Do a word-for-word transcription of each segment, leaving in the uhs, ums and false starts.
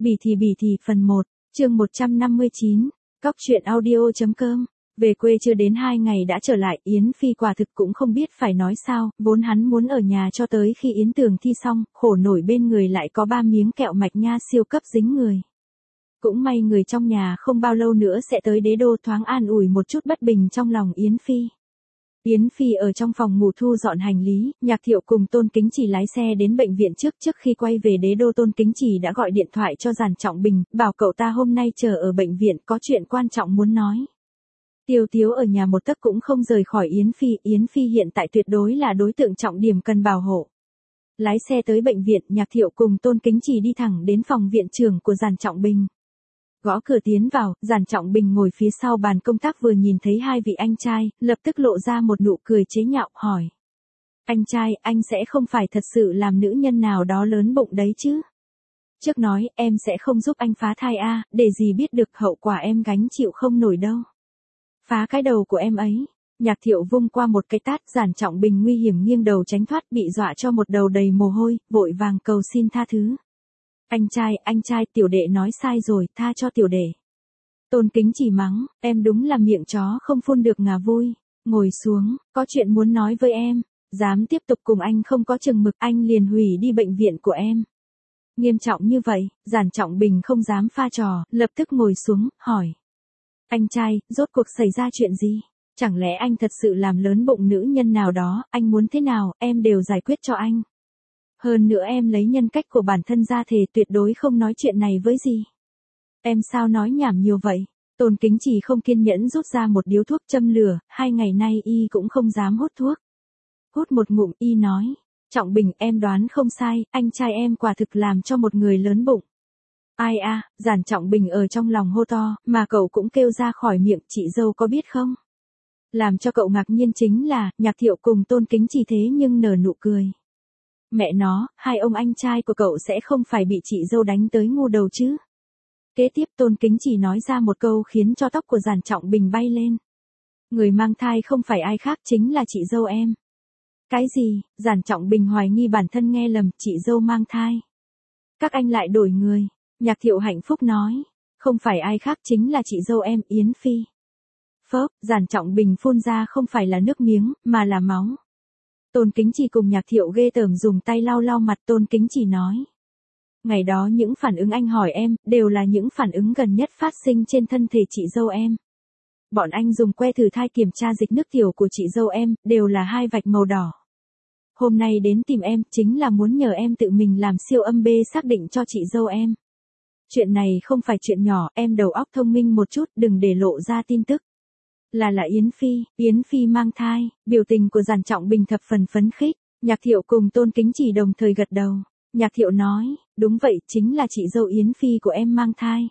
Bỉ thì bỉ thì phần một, chương một trăm năm mươi chín, cóc truyện audio.com. Về quê chưa đến hai ngày đã trở lại, Yến Phi quả thực cũng không biết phải nói sao, vốn hắn muốn ở nhà cho tới khi Yến Tường thi xong, khổ nổi bên người lại có ba miếng kẹo mạch nha siêu cấp dính người. Cũng may người trong nhà không bao lâu nữa sẽ tới đế đô, thoáng an ủi một chút bất bình trong lòng Yến Phi. Yến Phi ở trong phòng ngủ thu dọn hành lý, Nhạc Thiệu cùng Tôn Kính Chỉ lái xe đến bệnh viện trước. Trước khi quay về đế đô, Tôn Kính Chỉ đã gọi điện thoại cho Giản Trọng Bình, bảo cậu ta hôm nay chờ ở bệnh viện, có chuyện quan trọng muốn nói. Tiêu Tiếu ở nhà một tấc cũng không rời khỏi Yến Phi, Yến Phi hiện tại tuyệt đối là đối tượng trọng điểm cần bảo hộ. Lái xe tới bệnh viện, Nhạc Thiệu cùng Tôn Kính Chỉ đi thẳng đến phòng viện trưởng của Giản Trọng Bình. Gõ cửa tiến vào, Giản Trọng Bình ngồi phía sau bàn công tác vừa nhìn thấy hai vị anh trai, lập tức lộ ra một nụ cười chế nhạo, hỏi. Anh trai, anh sẽ không phải thật sự làm nữ nhân nào đó lớn bụng đấy chứ? Trước nói, em sẽ không giúp anh phá thai a, để gì biết được hậu quả em gánh chịu không nổi đâu. Phá cái đầu của em ấy. Nhạc Thiệu vung qua một cái tát, Giản Trọng Bình nguy hiểm nghiêng đầu tránh thoát, bị dọa cho một đầu đầy mồ hôi, vội vàng cầu xin tha thứ. Anh trai, anh trai, tiểu đệ nói sai rồi, tha cho tiểu đệ. Tôn Kính Chỉ mắng, em đúng là miệng chó không phun được ngà vui. Ngồi xuống, có chuyện muốn nói với em. Dám tiếp tục cùng anh không có chừng mực, anh liền hủy đi bệnh viện của em. Nghiêm trọng như vậy, Giản Trọng Bình không dám pha trò, lập tức ngồi xuống, hỏi. Anh trai, rốt cuộc xảy ra chuyện gì? Chẳng lẽ anh thật sự làm lớn bụng nữ nhân nào đó, anh muốn thế nào, em đều giải quyết cho anh. Hơn nữa em lấy nhân cách của bản thân ra thề tuyệt đối không nói chuyện này với gì. Em sao nói nhảm nhiều vậy? Tôn Kính Chỉ không kiên nhẫn rút ra một điếu thuốc châm lửa, hai ngày nay y cũng không dám hút thuốc. Hút một ngụm y nói, Trọng Bình em đoán không sai, anh trai em quả thực làm cho một người lớn bụng. Ai a, à, Giản Trọng Bình ở trong lòng hô to, mà cậu cũng kêu ra khỏi miệng, chị dâu có biết không? Làm cho cậu ngạc nhiên chính là, Nhạc Thiệu cùng Tôn Kính Chỉ thế nhưng nở nụ cười. Mẹ nó, hai ông anh trai của cậu sẽ không phải bị chị dâu đánh tới ngu đầu chứ? Kế tiếp Tôn Kính Chỉ nói ra một câu khiến cho tóc của Giản Trọng Bình bay lên. Người mang thai không phải ai khác chính là chị dâu em. Cái gì? Giản Trọng Bình hoài nghi bản thân nghe lầm, chị dâu mang thai. Các anh lại đổi người. Nhạc Thiệu hạnh phúc nói. Không phải ai khác chính là chị dâu em, Yến Phi. Phớp, Giản Trọng Bình phun ra không phải là nước miếng, mà là máu. Tôn Kính Chỉ cùng Nhạc Thiệu ghê tởm dùng tay lau lau mặt. Tôn Kính Chỉ nói. Ngày đó những phản ứng anh hỏi em, đều là những phản ứng gần nhất phát sinh trên thân thể chị dâu em. Bọn anh dùng que thử thai kiểm tra dịch nước tiểu của chị dâu em, đều là hai vạch màu đỏ. Hôm nay đến tìm em, chính là muốn nhờ em tự mình làm siêu âm B xác định cho chị dâu em. Chuyện này không phải chuyện nhỏ, em đầu óc thông minh một chút, đừng để lộ ra tin tức. Là là Yến Phi, Yến Phi mang thai, biểu tình của Giản Trọng Bình thập phần phấn khích, Nhạc Thiệu cùng Tôn Kính Chỉ đồng thời gật đầu. Nhạc Thiệu nói, đúng vậy, chính là chị dâu Yến Phi của em mang thai.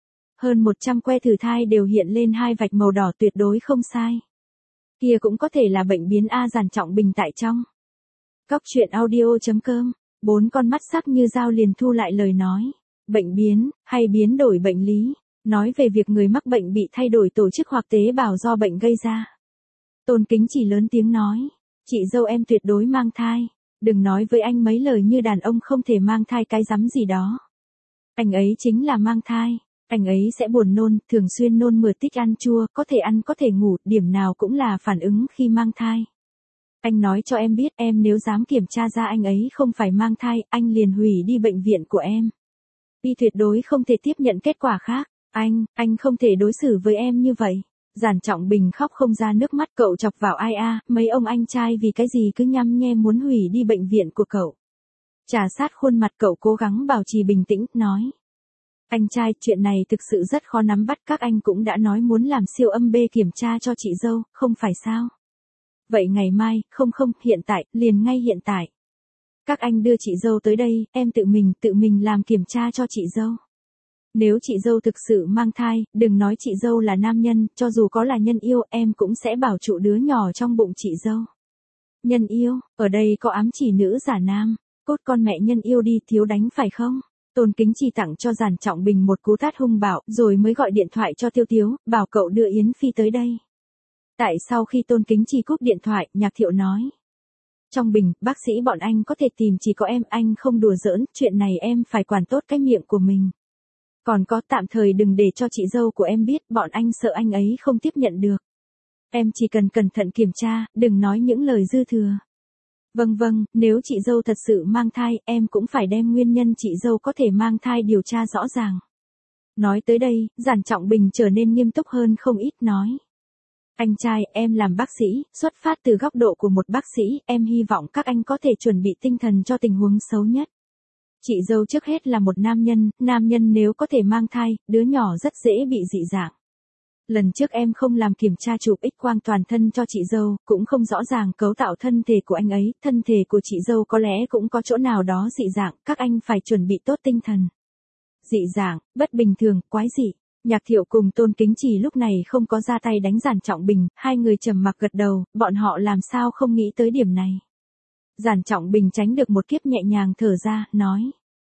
Hơn một trăm que thử thai đều hiện lên hai vạch màu đỏ, tuyệt đối không sai. Kia cũng có thể là bệnh biến A. Giản Trọng Bình tại trong. Cóc truyện audio.com, bốn con mắt sắc như dao liền thu lại lời nói. Bệnh biến, hay biến đổi bệnh lý, nói về việc người mắc bệnh bị thay đổi tổ chức hoặc tế bào do bệnh gây ra. Tôn Kính Chỉ lớn tiếng nói, chị dâu em tuyệt đối mang thai, đừng nói với anh mấy lời như đàn ông không thể mang thai cái rắm gì đó. Anh ấy chính là mang thai, anh ấy sẽ buồn nôn, thường xuyên nôn mửa, thích ăn chua, có thể ăn có thể ngủ, điểm nào cũng là phản ứng khi mang thai. Anh nói cho em biết, em nếu dám kiểm tra ra anh ấy không phải mang thai, anh liền hủy đi bệnh viện của em. Y tuyệt đối không thể tiếp nhận kết quả khác. Anh, anh không thể đối xử với em như vậy. Giản Trọng Bình khóc không ra nước mắt. Cậu chọc vào ai a, mấy ông anh trai vì cái gì cứ nhăm nhe muốn hủy đi bệnh viện của cậu. Trà sát khuôn mặt, cậu cố gắng bảo trì bình tĩnh, nói. Anh trai, chuyện này thực sự rất khó nắm bắt, các anh cũng đã nói muốn làm siêu âm B kiểm tra cho chị dâu, không phải sao? Vậy ngày mai, không không, hiện tại, liền ngay hiện tại. Các anh đưa chị dâu tới đây, em tự mình, tự mình làm kiểm tra cho chị dâu. Nếu chị dâu thực sự mang thai, đừng nói chị dâu là nam nhân, cho dù có là nhân yêu, em cũng sẽ bảo trụ đứa nhỏ trong bụng chị dâu. Nhân yêu, ở đây có ám chỉ nữ giả nam, cốt con mẹ nhân yêu đi, thiếu đánh phải không? Tôn Kính Chỉ tặng cho Giản Trọng Bình một cú tát hung bạo, rồi mới gọi điện thoại cho Tiêu Tiếu, bảo cậu đưa Yến Phi tới đây. Tại sau khi Tôn Kính Chỉ cúp điện thoại, Nhạc Thiệu nói. Trong Bình, bác sĩ bọn anh có thể tìm chỉ có em, anh không đùa giỡn, chuyện này em phải quản tốt cái miệng của mình. Còn có tạm thời đừng để cho chị dâu của em biết, bọn anh sợ anh ấy không tiếp nhận được. Em chỉ cần cẩn thận kiểm tra, đừng nói những lời dư thừa. Vâng vâng, nếu chị dâu thật sự mang thai, em cũng phải đem nguyên nhân chị dâu có thể mang thai điều tra rõ ràng. Nói tới đây, Giản Trọng Bình trở nên nghiêm túc hơn không ít nói. Anh trai, em làm bác sĩ, xuất phát từ góc độ của một bác sĩ, em hy vọng các anh có thể chuẩn bị tinh thần cho tình huống xấu nhất. Chị dâu trước hết là một nam nhân, nam nhân nếu có thể mang thai, đứa nhỏ rất dễ bị dị dạng. Lần trước em không làm kiểm tra chụp X-quang toàn thân cho chị dâu, cũng không rõ ràng cấu tạo thân thể của anh ấy, thân thể của chị dâu có lẽ cũng có chỗ nào đó dị dạng, các anh phải chuẩn bị tốt tinh thần. Dị dạng, bất bình thường, quái dị. Nhạc Thiệu cùng Tôn Kính Trì lúc này không có ra tay đánh Giản Trọng Bình, hai người trầm mặc gật đầu, bọn họ làm sao không nghĩ tới điểm này. Giản Trọng Bình tránh được một kiếp nhẹ nhàng thở ra, nói.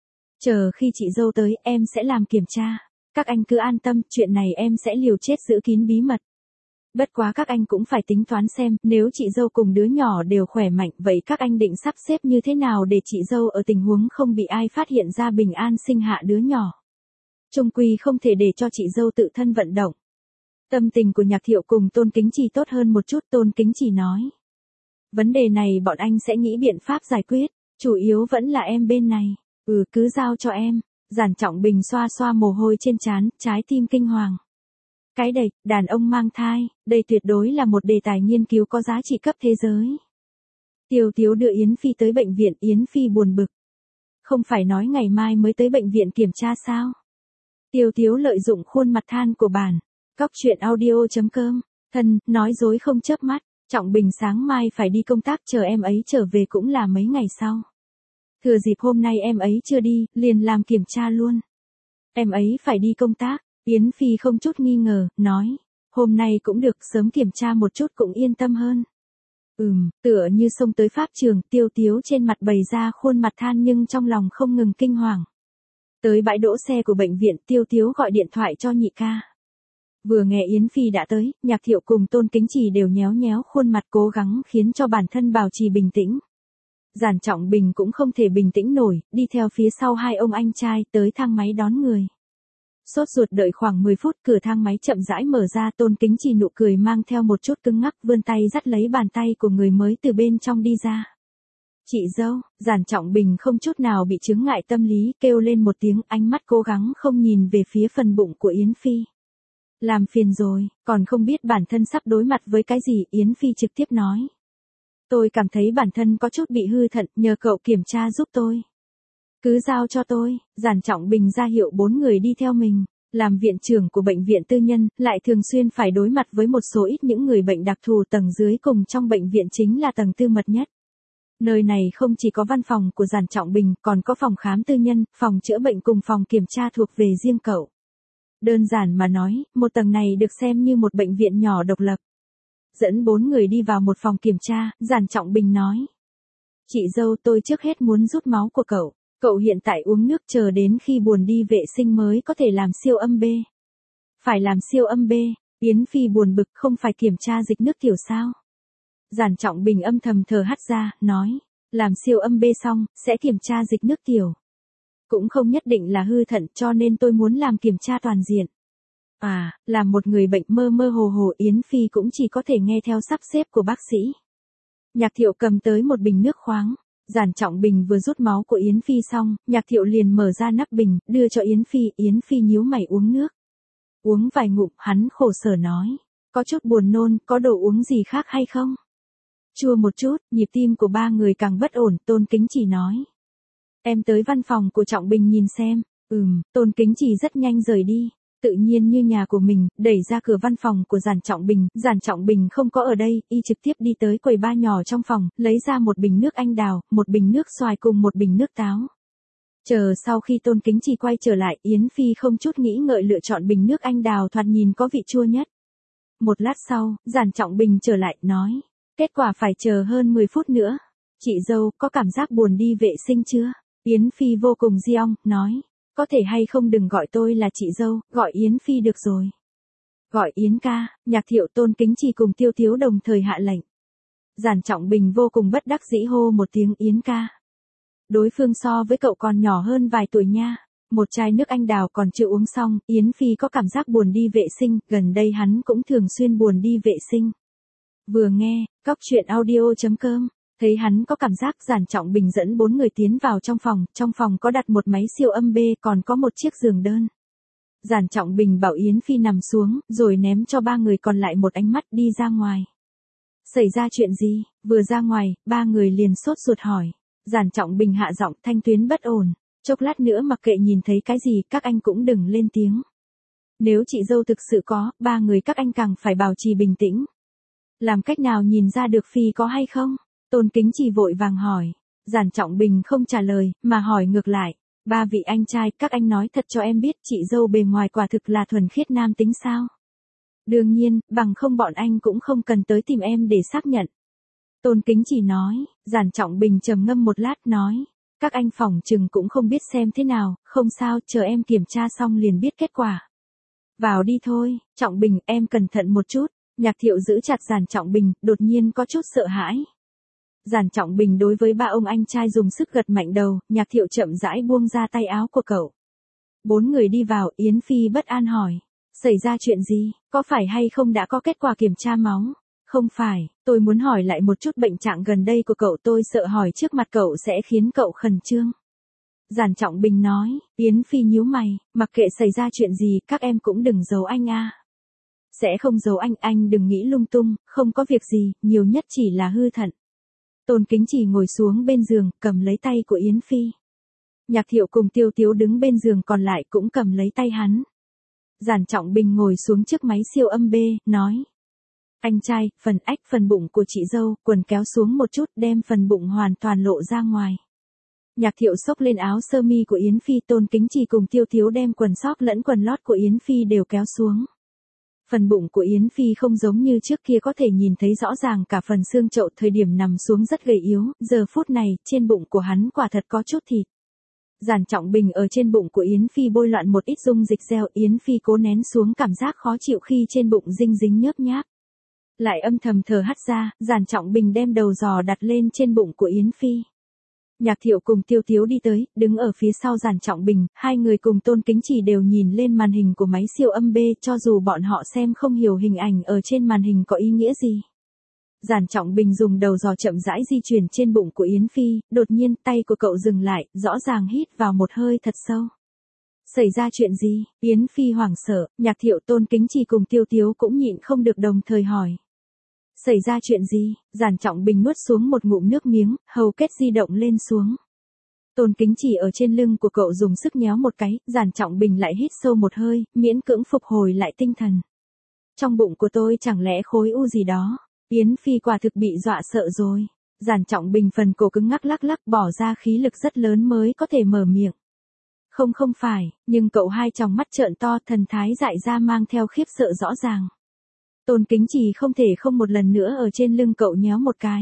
Chờ khi chị dâu tới, em sẽ làm kiểm tra. Các anh cứ an tâm, chuyện này em sẽ liều chết giữ kín bí mật. Bất quá các anh cũng phải tính toán xem, nếu chị dâu cùng đứa nhỏ đều khỏe mạnh, vậy các anh định sắp xếp như thế nào để chị dâu ở tình huống không bị ai phát hiện ra bình an sinh hạ đứa nhỏ. Chung quy không thể để cho chị dâu tự thân vận động. Tâm tình của Nhạc Thiệu cùng Tôn Kính Trì tốt hơn một chút, Tôn Kính Trì nói. Vấn đề này bọn anh sẽ nghĩ biện pháp giải quyết, chủ yếu vẫn là em bên này. Ừ, cứ giao cho em. Giản Trọng Bình xoa xoa mồ hôi trên trán, trái tim kinh hoàng. Cái đệch, đàn ông mang thai, đây tuyệt đối là một đề tài nghiên cứu có giá trị cấp thế giới. Tiêu Tiếu đưa Yến Phi tới bệnh viện, Yến Phi buồn bực. Không phải nói ngày mai mới tới bệnh viện kiểm tra sao? Tiêu Tiếu lợi dụng khuôn mặt than của bản. Cóc truyện audio chấm com. Thân, nói dối không chớp mắt. Trọng Bình sáng mai phải đi công tác, chờ em ấy trở về cũng là mấy ngày sau. Thừa dịp hôm nay em ấy chưa đi, liền làm kiểm tra luôn. Em ấy phải đi công tác, Yến Phi không chút nghi ngờ, nói. Hôm nay cũng được, sớm kiểm tra một chút cũng yên tâm hơn. Ừm, tựa như xông tới pháp trường, Tiêu Tiếu trên mặt bày ra khuôn mặt than nhưng trong lòng không ngừng kinh hoàng. Tới bãi đỗ xe của bệnh viện, Tiêu Tiếu gọi điện thoại cho nhị ca. Vừa nghe Yến Phi đã tới, Nhạc Thiệu cùng Tôn Kính Trì đều nhéo nhéo khuôn mặt cố gắng khiến cho bản thân bảo trì bình tĩnh. Giản Trọng Bình cũng không thể bình tĩnh nổi, đi theo phía sau hai ông anh trai tới thang máy đón người. Sốt ruột đợi khoảng mười phút, cửa thang máy chậm rãi mở ra, Tôn Kính Trì nụ cười mang theo một chút cứng ngắc, vươn tay dắt lấy bàn tay của người mới từ bên trong đi ra. Chị dâu, Giản Trọng Bình không chút nào bị chướng ngại tâm lý, kêu lên một tiếng, ánh mắt cố gắng không nhìn về phía phần bụng của Yến Phi. Làm phiền rồi, còn không biết bản thân sắp đối mặt với cái gì, Yến Phi trực tiếp nói. Tôi cảm thấy bản thân có chút bị hư thận, nhờ cậu kiểm tra giúp tôi. Cứ giao cho tôi. Giản Trọng Bình ra hiệu bốn người đi theo mình. Làm viện trưởng của bệnh viện tư nhân, lại thường xuyên phải đối mặt với một số ít những người bệnh đặc thù, tầng dưới cùng trong bệnh viện chính là tầng tư mật nhất. Nơi này không chỉ có văn phòng của Giản Trọng Bình, còn có phòng khám tư nhân, phòng chữa bệnh cùng phòng kiểm tra thuộc về riêng cậu. Đơn giản mà nói, một tầng này được xem như một bệnh viện nhỏ độc lập. Dẫn bốn người đi vào một phòng kiểm tra, Giản Trọng Bình nói. Chị dâu, tôi trước hết muốn rút máu của cậu. Cậu hiện tại uống nước, chờ đến khi buồn đi vệ sinh mới có thể làm siêu âm B. Phải làm siêu âm B, Yến Phi buồn bực, không phải kiểm tra dịch nước tiểu sao? Giản Trọng Bình âm thầm thở hắt ra, nói. Làm siêu âm B xong, sẽ kiểm tra dịch nước tiểu. Cũng không nhất định là hư thận, cho nên tôi muốn làm kiểm tra toàn diện. À, làm một người bệnh mơ mơ hồ hồ, Yến Phi cũng chỉ có thể nghe theo sắp xếp của bác sĩ. Nhạc Thiệu cầm tới một bình nước khoáng. Giản Trọng Bình vừa rút máu của Yến Phi xong, Nhạc Thiệu liền mở ra nắp bình, đưa cho Yến Phi, Yến Phi nhíu mày uống nước. Uống vài ngụm, hắn khổ sở nói. Có chút buồn nôn, có đồ uống gì khác hay không? Chua một chút, nhịp tim của ba người càng bất ổn, Tôn Kính Trì nói. Em tới văn phòng của Trọng Bình nhìn xem. Ừm, Tôn Kính Trì rất nhanh rời đi. Tự nhiên như nhà của mình, đẩy ra cửa văn phòng của Giản Trọng Bình, Giản Trọng Bình không có ở đây, y trực tiếp đi tới quầy ba nhỏ trong phòng, lấy ra một bình nước anh đào, một bình nước xoài cùng một bình nước táo. Chờ sau khi Tôn Kính Trì quay trở lại, Yến Phi không chút nghĩ ngợi lựa chọn bình nước anh đào thoạt nhìn có vị chua nhất. Một lát sau, Giản Trọng Bình trở lại, nói, kết quả phải chờ hơn mười phút nữa. Chị dâu, có cảm giác buồn đi vệ sinh chưa? Yến Phi vô cùng di ong, nói. Có thể hay không đừng gọi tôi là chị dâu, gọi Yến Phi được rồi. Gọi Yến ca, Nhạc Thiệu, Tôn Kính Trì cùng Tiêu Tiếu đồng thời hạ lệnh. Giản Trọng Bình vô cùng bất đắc dĩ hô một tiếng Yến ca. Đối phương so với cậu còn nhỏ hơn vài tuổi nha. Một chai nước anh đào còn chưa uống xong, Yến Phi có cảm giác buồn đi vệ sinh, gần đây hắn cũng thường xuyên buồn đi vệ sinh. Vừa nghe, cóc truyện audio chấm com, thấy hắn có cảm giác, Giản Trọng Bình dẫn bốn người tiến vào trong phòng, trong phòng có đặt một máy siêu âm B, còn có một chiếc giường đơn. Giản Trọng Bình bảo Yến Phi nằm xuống, rồi ném cho ba người còn lại một ánh mắt đi ra ngoài. Xảy ra chuyện gì? Vừa ra ngoài, ba người liền sốt ruột hỏi. Giản Trọng Bình hạ giọng, thanh tuyến bất ổn. Chốc lát nữa mặc kệ nhìn thấy cái gì, các anh cũng đừng lên tiếng. Nếu chị dâu thực sự có, ba người các anh càng phải bảo trì bình tĩnh. Làm cách nào nhìn ra được Phi có hay không? Tôn Kính Trì vội vàng hỏi. Giản Trọng Bình không trả lời, mà hỏi ngược lại. Ba vị anh trai, các anh nói thật cho em biết, chị dâu bề ngoài quả thực là thuần khiết nam tính sao? Đương nhiên, bằng không bọn anh cũng không cần tới tìm em để xác nhận. Tôn Kính Trì nói. Giản Trọng Bình trầm ngâm một lát nói. Các anh phỏng chừng cũng không biết xem thế nào, không sao, chờ em kiểm tra xong liền biết kết quả. Vào đi thôi, Trọng Bình, em cẩn thận một chút. Nhạc Thiệu giữ chặt Giản Trọng Bình, đột nhiên có chút sợ hãi. Giản Trọng Bình đối với ba ông anh trai dùng sức gật mạnh đầu, Nhạc Thiệu chậm rãi buông ra tay áo của cậu. Bốn người đi vào, Yến Phi bất an hỏi. Xảy ra chuyện gì, có phải hay không đã có kết quả kiểm tra máu? Không phải, tôi muốn hỏi lại một chút bệnh trạng gần đây của cậu, tôi sợ hỏi trước mặt cậu sẽ khiến cậu khẩn trương. Giản Trọng Bình nói. Yến Phi nhíu mày, mặc kệ xảy ra chuyện gì, các em cũng đừng giấu anh a. Sẽ không giấu anh, anh đừng nghĩ lung tung, không có việc gì, nhiều nhất chỉ là hư thận. Tôn Kính Trì ngồi xuống bên giường, cầm lấy tay của Yến Phi. Nhạc Thiệu cùng Tiêu Tiếu đứng bên giường còn lại cũng cầm lấy tay hắn. Giản Trọng Bình ngồi xuống trước máy siêu âm B, nói. Anh trai, phần ách phần bụng của chị dâu, quần kéo xuống một chút, đem phần bụng hoàn toàn lộ ra ngoài. Nhạc Thiệu xốc lên áo sơ mi của Yến Phi, Tôn Kính Trì cùng Tiêu Tiếu đem quần sóc lẫn quần lót của Yến Phi đều kéo xuống. Phần bụng của Yến Phi không giống như trước kia có thể nhìn thấy rõ ràng cả phần xương chậu, thời điểm nằm xuống rất gầy yếu, giờ phút này, trên bụng của hắn quả thật có chút thịt. Giản Trọng Bình ở trên bụng của Yến Phi bôi loạn một ít dung dịch gel, Yến Phi cố nén xuống cảm giác khó chịu khi trên bụng dinh dính nhớp nháp. Lại âm thầm thở hắt ra, Giản Trọng Bình đem đầu giò đặt lên trên bụng của Yến Phi. Nhạc Thiệu cùng Tiêu Tiếu đi tới, đứng ở phía sau Giản Trọng Bình, hai người cùng Tôn Kính Trì đều nhìn lên màn hình của máy siêu âm B, cho dù bọn họ xem không hiểu hình ảnh ở trên màn hình có ý nghĩa gì. Giản Trọng Bình dùng đầu giò chậm rãi di chuyển trên bụng của Yến Phi, đột nhiên tay của cậu dừng lại, rõ ràng hít vào một hơi thật sâu. Xảy ra chuyện gì? Yến Phi hoảng sợ, Nhạc Thiệu, Tôn Kính Trì cùng Tiêu Tiếu cũng nhịn không được đồng thời hỏi. Xảy ra chuyện gì? Giản Trọng Bình nuốt xuống một ngụm nước miếng, hầu kết di động lên xuống. Tôn Kính Trì ở trên lưng của cậu dùng sức nhéo một cái, Giản Trọng Bình lại hít sâu một hơi, miễn cưỡng phục hồi lại tinh thần. Trong bụng của tôi chẳng lẽ khối u gì đó? Yến Phi quả thực bị dọa sợ rồi. Giản Trọng Bình phần cổ cứng ngắc lắc lắc, bỏ ra khí lực rất lớn mới có thể mở miệng. Không không phải, nhưng cậu hai tròng mắt trợn to, thần thái dại ra mang theo khiếp sợ rõ ràng. Tôn Kính Trì không thể không một lần nữa ở trên lưng cậu nhéo một cái.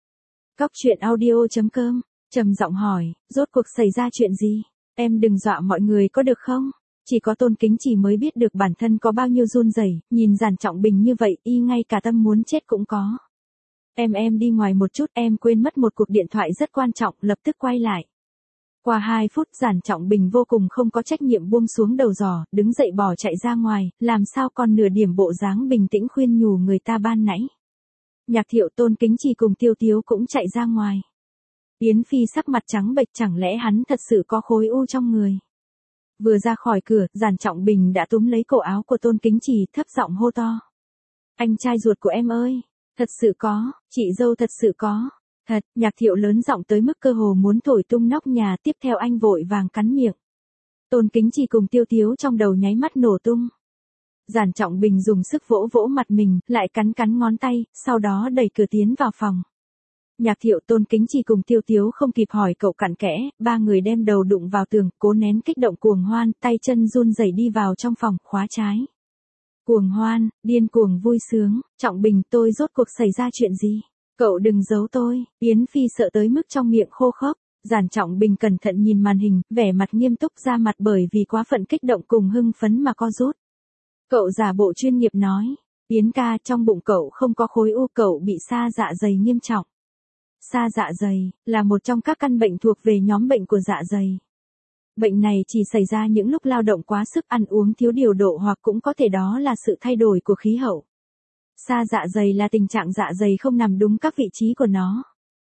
Cóc truyện audio chấm com, trầm giọng hỏi, rốt cuộc xảy ra chuyện gì? Em đừng dọa mọi người có được không? Chỉ có Tôn Kính Trì mới biết được bản thân có bao nhiêu run rẩy, nhìn Giản Trọng Bình như vậy, y ngay cả tâm muốn chết cũng có. Em em đi ngoài một chút, em quên mất một cuộc điện thoại rất quan trọng, lập tức quay lại. Qua hai phút, Giản Trọng Bình vô cùng không có trách nhiệm buông xuống đầu giò, đứng dậy bỏ chạy ra ngoài, làm sao còn nửa điểm bộ dáng bình tĩnh khuyên nhủ người ta ban nãy. Nhạc Thiệu, Tôn Kính Trì cùng Tiêu Tiếu cũng chạy ra ngoài. Yến Phi sắc mặt trắng bệch, chẳng lẽ hắn thật sự có khối u trong người. Vừa ra khỏi cửa, Giản Trọng Bình đã túm lấy cổ áo của Tôn Kính Trì, thấp giọng hô to. Anh trai ruột của em ơi, thật sự có, chị dâu thật sự có. Thật, Nhạc Thiệu lớn giọng tới mức cơ hồ muốn thổi tung nóc nhà, tiếp theo anh vội vàng cắn miệng. Tôn Kính Trì cùng Tiêu Tiếu trong đầu nháy mắt nổ tung. Giản Trọng Bình dùng sức vỗ vỗ mặt mình, lại cắn cắn ngón tay, sau đó đẩy cửa tiến vào phòng. Nhạc Thiệu, Tôn Kính Trì cùng Tiêu Tiếu không kịp hỏi cậu cặn kẽ, ba người đem đầu đụng vào tường, cố nén kích động cuồng hoan, tay chân run rẩy đi vào trong phòng, khóa trái. Cuồng hoan, điên cuồng vui sướng, Trọng Bình, tôi rốt cuộc xảy ra chuyện gì? Cậu đừng giấu tôi. Yến Phi sợ tới mức trong miệng khô khốc. Giản Trọng Bình cẩn thận nhìn màn hình, vẻ mặt nghiêm túc, ra mặt bởi vì quá phận kích động cùng hưng phấn mà co rút. Cậu giả bộ chuyên nghiệp nói, Yến ca, trong bụng cậu không có khối u, cậu bị sa dạ dày nghiêm trọng. Sa dạ dày là một trong các căn bệnh thuộc về nhóm bệnh của dạ dày. Bệnh này chỉ xảy ra những lúc lao động quá sức, ăn uống thiếu điều độ, hoặc cũng có thể đó là sự thay đổi của khí hậu. Sa dạ dày là tình trạng dạ dày không nằm đúng các vị trí của nó.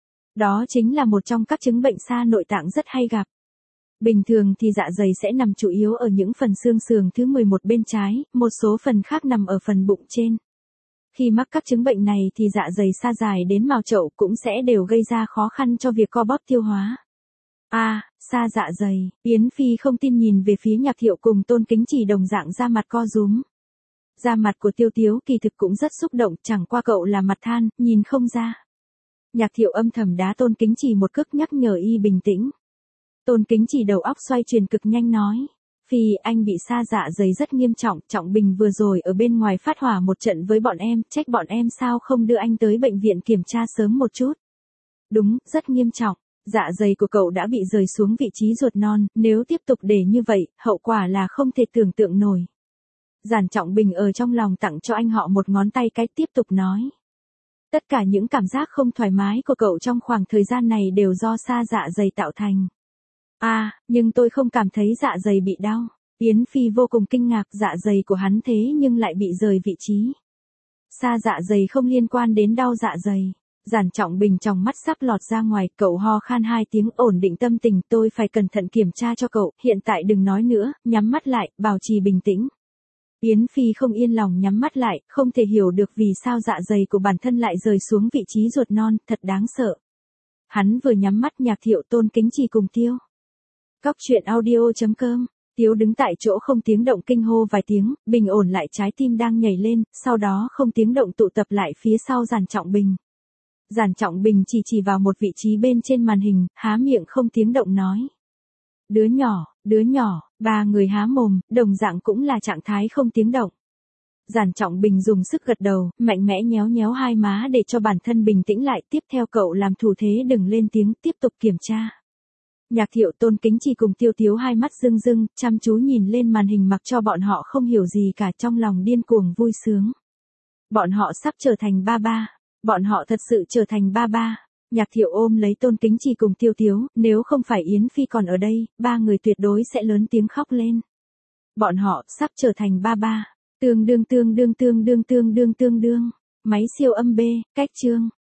Đó chính là một trong các chứng bệnh sa nội tạng rất hay gặp. Bình thường thì dạ dày sẽ nằm chủ yếu ở những phần xương sườn thứ mười một bên trái, một số phần khác nằm ở phần bụng trên. Khi mắc các chứng bệnh này thì dạ dày sa dài đến mào chậu cũng sẽ đều gây ra khó khăn cho việc co bóp tiêu hóa. A, à, sa dạ dày, Yến Phi không tin nhìn về phía Nhạc Thiệu cùng Tôn Kính Chỉ đồng dạng da mặt co rúm. Da mặt của Tiêu Tiếu kỳ thực cũng rất xúc động, chẳng qua cậu là mặt than, nhìn không ra. Nhạc Thiệu âm thầm đá Tôn Kính Chỉ một cước nhắc nhở y bình tĩnh. Tôn Kính Chỉ đầu óc xoay chuyển cực nhanh nói. Phi, anh bị sa dạ dày rất nghiêm trọng, Trọng Bình vừa rồi ở bên ngoài phát hỏa một trận với bọn em, trách bọn em sao không đưa anh tới bệnh viện kiểm tra sớm một chút. Đúng, rất nghiêm trọng, dạ dày của cậu đã bị rời xuống vị trí ruột non, nếu tiếp tục để như vậy, hậu quả là không thể tưởng tượng nổi. Giản Trọng Bình ở trong lòng tặng cho anh họ một ngón tay cái, tiếp tục nói. Tất cả những cảm giác không thoải mái của cậu trong khoảng thời gian này đều do sa dạ dày tạo thành. À, nhưng tôi không cảm thấy dạ dày bị đau. Yến Phi vô cùng kinh ngạc, dạ dày của hắn thế nhưng lại bị rời vị trí. Sa dạ dày không liên quan đến đau dạ dày. Giản Trọng Bình trong mắt sắp lọt ra ngoài, cậu ho khan hai tiếng, ổn định tâm tình, tôi phải cẩn thận kiểm tra cho cậu, hiện tại đừng nói nữa, nhắm mắt lại, bảo trì bình tĩnh. Yến Phi không yên lòng nhắm mắt lại, không thể hiểu được vì sao dạ dày của bản thân lại rời xuống vị trí ruột non, thật đáng sợ. Hắn vừa nhắm mắt, Nhạc Thiệu, Tôn Kính Chỉ cùng Tiêu. Cóc truyện audio chấm com. Tiếu đứng tại chỗ không tiếng động kinh hô vài tiếng, bình ổn lại trái tim đang nhảy lên, sau đó không tiếng động tụ tập lại phía sau Giản Trọng Bình. Giản Trọng Bình chỉ chỉ vào một vị trí bên trên màn hình, há miệng không tiếng động nói. Đứa nhỏ, đứa nhỏ, ba người há mồm, đồng dạng cũng là trạng thái không tiếng động. Giản Trọng Bình dùng sức gật đầu, mạnh mẽ nhéo nhéo hai má để cho bản thân bình tĩnh lại, tiếp theo cậu làm thủ thế đừng lên tiếng, tiếp tục kiểm tra. Nhạc Thiệu, Tôn Kính Chỉ cùng Tiêu Tiếu hai mắt rưng rưng, chăm chú nhìn lên màn hình mặc cho bọn họ không hiểu gì cả, trong lòng điên cuồng vui sướng. Bọn họ sắp trở thành ba ba. Bọn họ thật sự trở thành ba ba. Nhạc Thiệu ôm lấy Tôn Kính Chỉ cùng Tiêu Tiếu, nếu không phải Yến Phi còn ở đây, ba người tuyệt đối sẽ lớn tiếng khóc lên. Bọn họ sắp trở thành ba ba. Tương đương tương đương tương đương tương đương tương đương. Máy siêu âm B, cách chương.